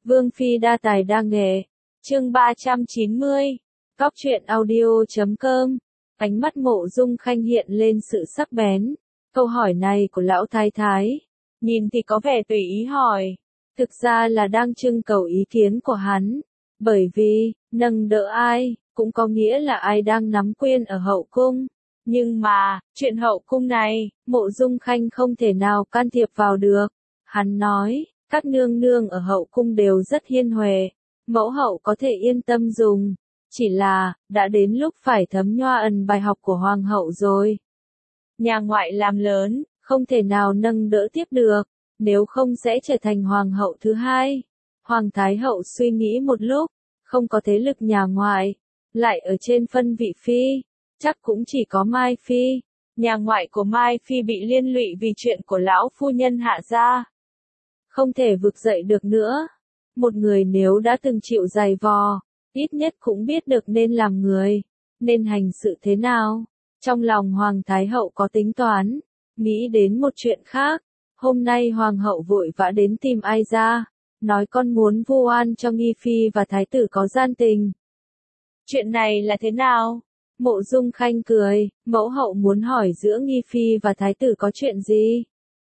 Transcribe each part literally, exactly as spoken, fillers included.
Vương Phi đa tài đa nghệ. Chương ba trăm chín mươi. Cóc truyện audio chấm com. Ánh mắt Mộ Dung Khanh hiện lên sự sắc bén. Câu hỏi này của lão thái thái, nhìn thì có vẻ tùy ý hỏi, thực ra là đang trưng cầu ý kiến của hắn. Bởi vì, nâng đỡ ai, cũng có nghĩa là ai đang nắm quyền ở hậu cung. Nhưng mà, chuyện hậu cung này, Mộ Dung Khanh không thể nào can thiệp vào được. Hắn nói, các nương nương ở hậu cung đều rất hiên huệ, mẫu hậu có thể yên tâm dùng. Chỉ là, đã đến lúc phải thấm nhoa ẩn bài học của hoàng hậu rồi. Nhà ngoại làm lớn, không thể nào nâng đỡ tiếp được, nếu không sẽ trở thành hoàng hậu thứ hai. Hoàng thái hậu suy nghĩ một lúc, không có thế lực nhà ngoại, lại ở trên phân vị phi, chắc cũng chỉ có Mai Phi. Nhà ngoại của Mai Phi bị liên lụy vì chuyện của lão phu nhân hạ gia, không thể vực dậy được nữa. Một người nếu đã từng chịu dày vò, ít nhất cũng biết được nên làm người, nên hành sự thế nào. Trong lòng Hoàng Thái Hậu có tính toán, nghĩ đến một chuyện khác. Hôm nay Hoàng hậu vội vã đến tìm ai ra, nói con muốn vu oan cho Nghi Phi và Thái tử có gian tình. Chuyện này là thế nào? Mộ Dung Khanh cười, mẫu hậu muốn hỏi giữa Nghi Phi và Thái tử có chuyện gì?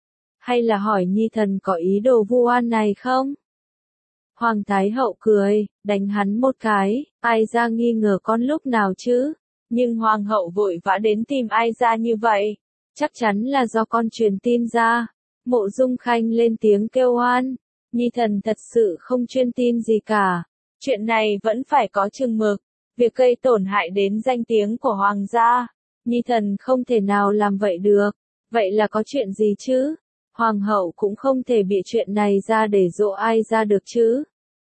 Hay là hỏi Nhi thần có ý đồ vu oan này không? Hoàng Thái Hậu cười, đánh hắn một cái, ai ra nghi ngờ con lúc nào chứ? Nhưng Hoàng hậu vội vã đến tìm ai ra như vậy? Chắc chắn là do con truyền tin ra. Mộ Dung Khanh lên tiếng kêu oan, Nhi thần thật sự không truyền tin gì cả. Chuyện này vẫn phải có chừng mực, việc gây tổn hại đến danh tiếng của Hoàng gia, Nhi thần không thể nào làm vậy được. Vậy là có chuyện gì chứ? Hoàng hậu cũng không thể bịa chuyện này ra để dỗ ai ra được chứ.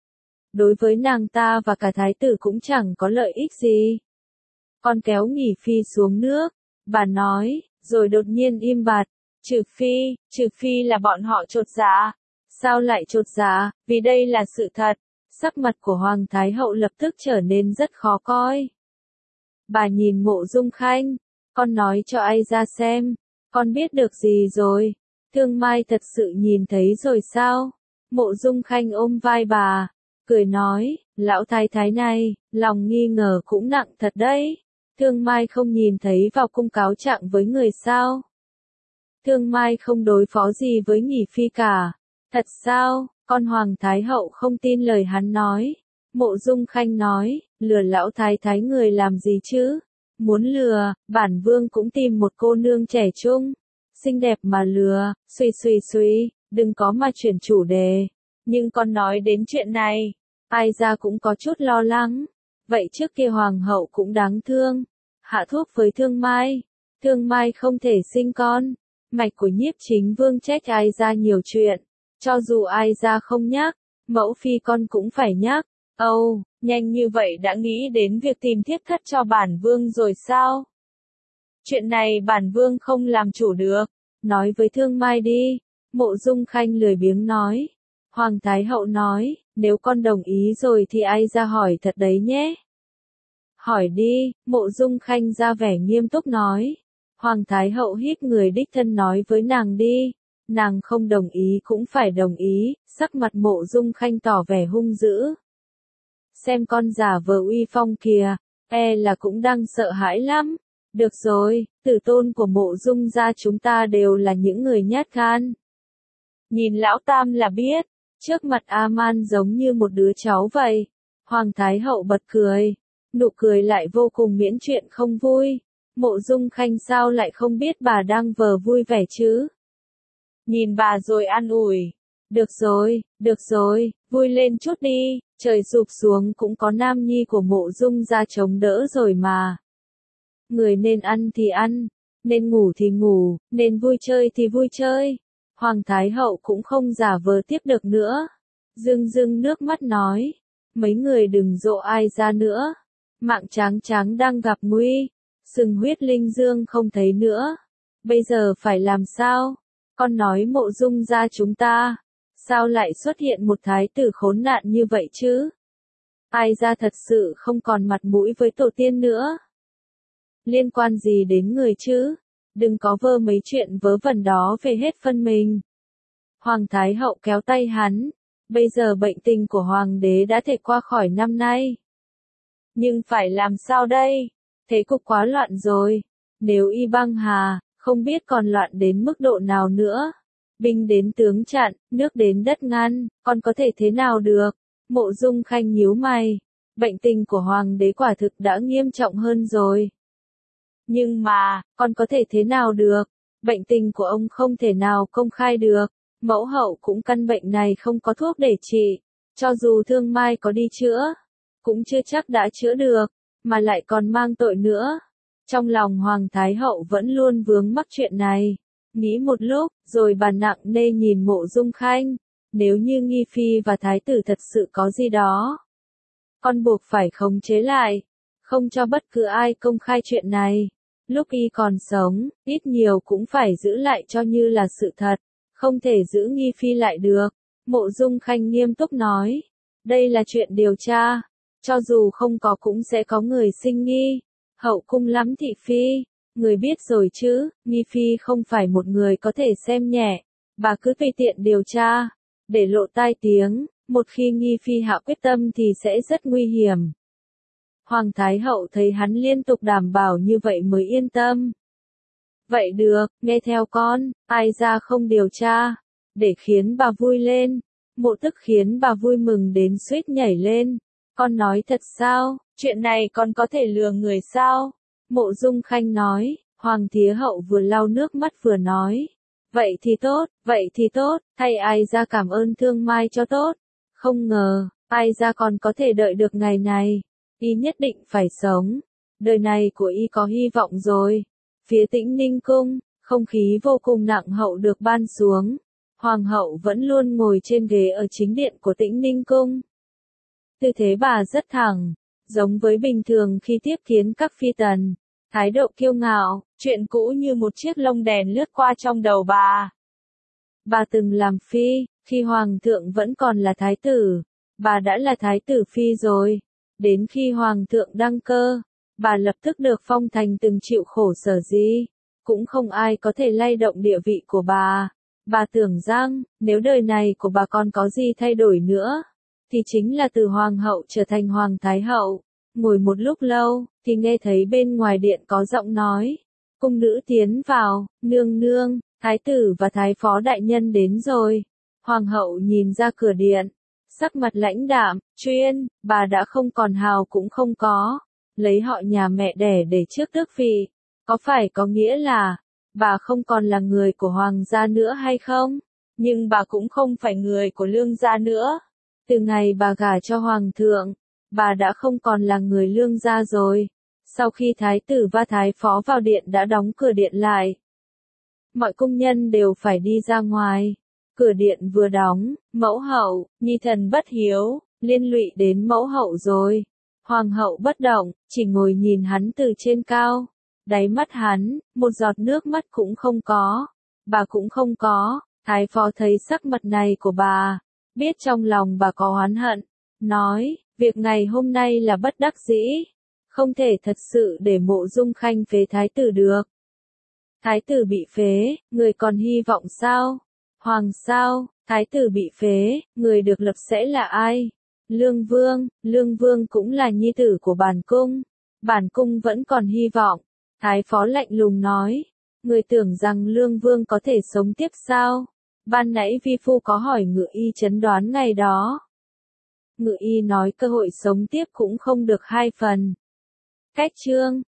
Đối với nàng ta và cả thái tử cũng chẳng có lợi ích gì. Con kéo Nghỉ Phi xuống nước, bà nói, rồi đột nhiên im bặt. Trừ phi, trừ phi là bọn họ chột dạ. Sao lại chột dạ? Vì đây là sự thật. Sắc mặt của Hoàng Thái Hậu lập tức trở nên rất khó coi. Bà nhìn Mộ Dung Khanh, con nói cho ai ra xem, con biết được gì rồi? Thương Mai thật sự nhìn thấy rồi sao? Mộ Dung Khanh ôm vai bà, cười nói, lão thái thái này, lòng nghi ngờ cũng nặng thật đấy. Thương Mai không nhìn thấy vào cung cáo trạng với người sao? Thương Mai không đối phó gì với Nghỉ Phi cả. Thật sao? Con Hoàng Thái Hậu không tin lời hắn nói. Mộ Dung Khanh nói, lừa lão thái thái người làm gì chứ? Muốn lừa, bản vương cũng tìm một cô nương trẻ trung, xinh đẹp mà lừa. Suy suy suy, đừng có mà chuyển chủ đề. Nhưng con nói đến chuyện này, ai ra cũng có chút lo lắng. Vậy trước kia Hoàng hậu cũng đáng thương, hạ thuốc với Thương Mai. Thương Mai không thể sinh con. Mạch của Nhiếp Chính Vương trách ai ra nhiều chuyện. Cho dù ai ra không nhắc, mẫu phi con cũng phải nhắc. Âu, oh, nhanh như vậy đã nghĩ đến việc tìm thiếp thất cho bản vương rồi sao? Chuyện này bản vương không làm chủ được. Nói với Thương Mai đi. Mộ Dung Khanh lười biếng nói. Hoàng Thái Hậu nói, nếu con đồng ý rồi thì ai ra hỏi thật đấy nhé. Hỏi đi. Mộ Dung Khanh ra vẻ nghiêm túc nói. Hoàng Thái Hậu hít người đích thân nói với nàng đi. Nàng không đồng ý cũng phải đồng ý. Sắc mặt Mộ Dung Khanh tỏ vẻ hung dữ. Xem con giả vờ uy phong kìa, e là cũng đang sợ hãi lắm. Được rồi, tử tôn của Mộ Dung gia chúng ta đều là những người nhát gan. Nhìn lão tam là biết, trước mặt A-man giống như một đứa cháu vậy. Hoàng Thái Hậu bật cười, nụ cười lại vô cùng miễn chuyện không vui. Mộ Dung Khanh sao lại không biết bà đang vờ vui vẻ chứ? Nhìn bà rồi an ủi. Được rồi, được rồi, vui lên chút đi, trời sụp xuống cũng có nam nhi của Mộ Dung gia chống đỡ rồi mà. Người nên ăn thì ăn, nên ngủ thì ngủ, nên vui chơi thì vui chơi. Hoàng Thái Hậu cũng không giả vờ tiếp được nữa. Rưng rưng nước mắt nói, mấy người đừng dỗ ai ra nữa. Mạng Tráng Tráng đang gặp nguy, sừng huyết linh dương không thấy nữa. Bây giờ phải làm sao? Con nói Mộ Dung gia chúng ta, sao lại xuất hiện một thái tử khốn nạn như vậy chứ? Ai ra thật sự không còn mặt mũi với tổ tiên nữa. Liên quan gì đến người chứ? Đừng có vơ mấy chuyện vớ vẩn đó về hết phân mình. Hoàng Thái Hậu kéo tay hắn, Bây giờ bệnh tình của hoàng đế đã thể qua khỏi năm nay. Nhưng phải làm sao đây? Thế cục quá loạn rồi. Nếu y băng hà, không biết còn loạn đến mức độ nào nữa. Binh đến tướng chặn, nước đến đất ngăn, còn có thể thế nào được? Mộ Dung Khanh nhíu mày. Bệnh tình của hoàng đế quả thực đã nghiêm trọng hơn rồi. Nhưng mà, còn có thể thế nào được? Bệnh tình của ông không thể nào công khai được. Mẫu hậu cũng căn bệnh này không có thuốc để trị. Cho dù Thương Mai có đi chữa, cũng chưa chắc đã chữa được, mà lại còn mang tội nữa. Trong lòng Hoàng Thái Hậu vẫn luôn vướng mắc chuyện này. Nghĩ một lúc, rồi bà nặng nề nhìn Mộ Dung Khanh. Nếu như Nghi Phi và Thái tử thật sự có gì đó, con buộc phải khống chế lại, không cho bất cứ ai công khai chuyện này. Lúc y còn sống, ít nhiều cũng phải giữ lại cho như là sự thật, không thể giữ Nghi Phi lại được. Mộ Dung Khanh nghiêm túc nói, đây là chuyện điều tra, cho dù không có cũng sẽ có người sinh nghi. Hậu cung lắm thị phi, người biết rồi chứ, Nghi Phi không phải một người có thể xem nhẹ, bà cứ tùy tiện điều tra, để lộ tai tiếng, một khi Nghi Phi hạ quyết tâm thì sẽ rất nguy hiểm. Hoàng Thái Hậu thấy hắn liên tục đảm bảo như vậy mới yên tâm. Vậy được, nghe theo con, ai ra không điều tra, để khiến bà vui lên. Mộ Tức khiến bà vui mừng đến suýt nhảy lên. Con nói thật sao, chuyện này con có thể lừa người sao? Mộ Dung Khanh nói, Hoàng Thái Hậu vừa lau nước mắt vừa nói. Vậy thì tốt, vậy thì tốt, thay ai ra cảm ơn Thương Mai cho tốt. Không ngờ, ai ra còn có thể đợi được ngày này. Y nhất định phải sống. Đời này của y có hy vọng rồi. Phía Tĩnh Ninh cung, không khí vô cùng nặng hậu được ban xuống. Hoàng hậu vẫn luôn ngồi trên ghế ở chính điện của Tĩnh Ninh cung. Tư thế bà rất thẳng, giống với bình thường khi tiếp kiến các phi tần. Thái độ kiêu ngạo, chuyện cũ như một chiếc lông đèn lướt qua trong đầu bà. Bà từng làm phi, khi hoàng thượng vẫn còn là thái tử. Bà đã là thái tử phi rồi. Đến khi hoàng thượng đăng cơ, bà lập tức được phong thành từng chịu khổ sở gì. Cũng không ai có thể lay động địa vị của bà. Bà tưởng rằng, nếu đời này của bà còn có gì thay đổi nữa, thì chính là từ hoàng hậu trở thành hoàng thái hậu. Ngồi một lúc lâu, thì nghe thấy bên ngoài điện có giọng nói. Cung nữ tiến vào, nương nương, thái tử và thái phó đại nhân đến rồi. Hoàng hậu nhìn ra cửa điện, sắc mặt lãnh đạm, chuyên, bà đã không còn hào cũng không có. Lấy họ nhà mẹ đẻ để trước tước vị. Có phải có nghĩa là, bà không còn là người của hoàng gia nữa hay không? Nhưng bà cũng không phải người của lương gia nữa. Từ ngày bà gả cho hoàng thượng, bà đã không còn là người lương gia rồi. Sau khi thái tử và thái phó vào điện đã đóng cửa điện lại. Mọi công nhân đều phải đi ra ngoài. Cửa điện vừa đóng, mẫu hậu, nhi thần bất hiếu, liên lụy đến mẫu hậu rồi. Hoàng hậu bất động, chỉ ngồi nhìn hắn từ trên cao. Đáy mắt hắn, một giọt nước mắt cũng không có. Bà cũng không có. Thái phó thấy sắc mặt này của bà, biết trong lòng bà có oán hận. Nói, việc ngày hôm nay là bất đắc dĩ. Không thể thật sự để Mộ Dung Khanh phế thái tử được. Thái tử bị phế, người còn hy vọng sao? Hoàng sao, thái tử bị phế, người được lập sẽ là ai? Lương Vương, Lương Vương cũng là nhi tử của bản cung. Bản cung vẫn còn hy vọng. Thái phó lạnh lùng nói. Người tưởng rằng Lương Vương có thể sống tiếp sao? Ban nãy vi phu có hỏi Ngự Y chẩn đoán ngày đó. Ngự Y nói cơ hội sống tiếp cũng không được hai phần. Cách chương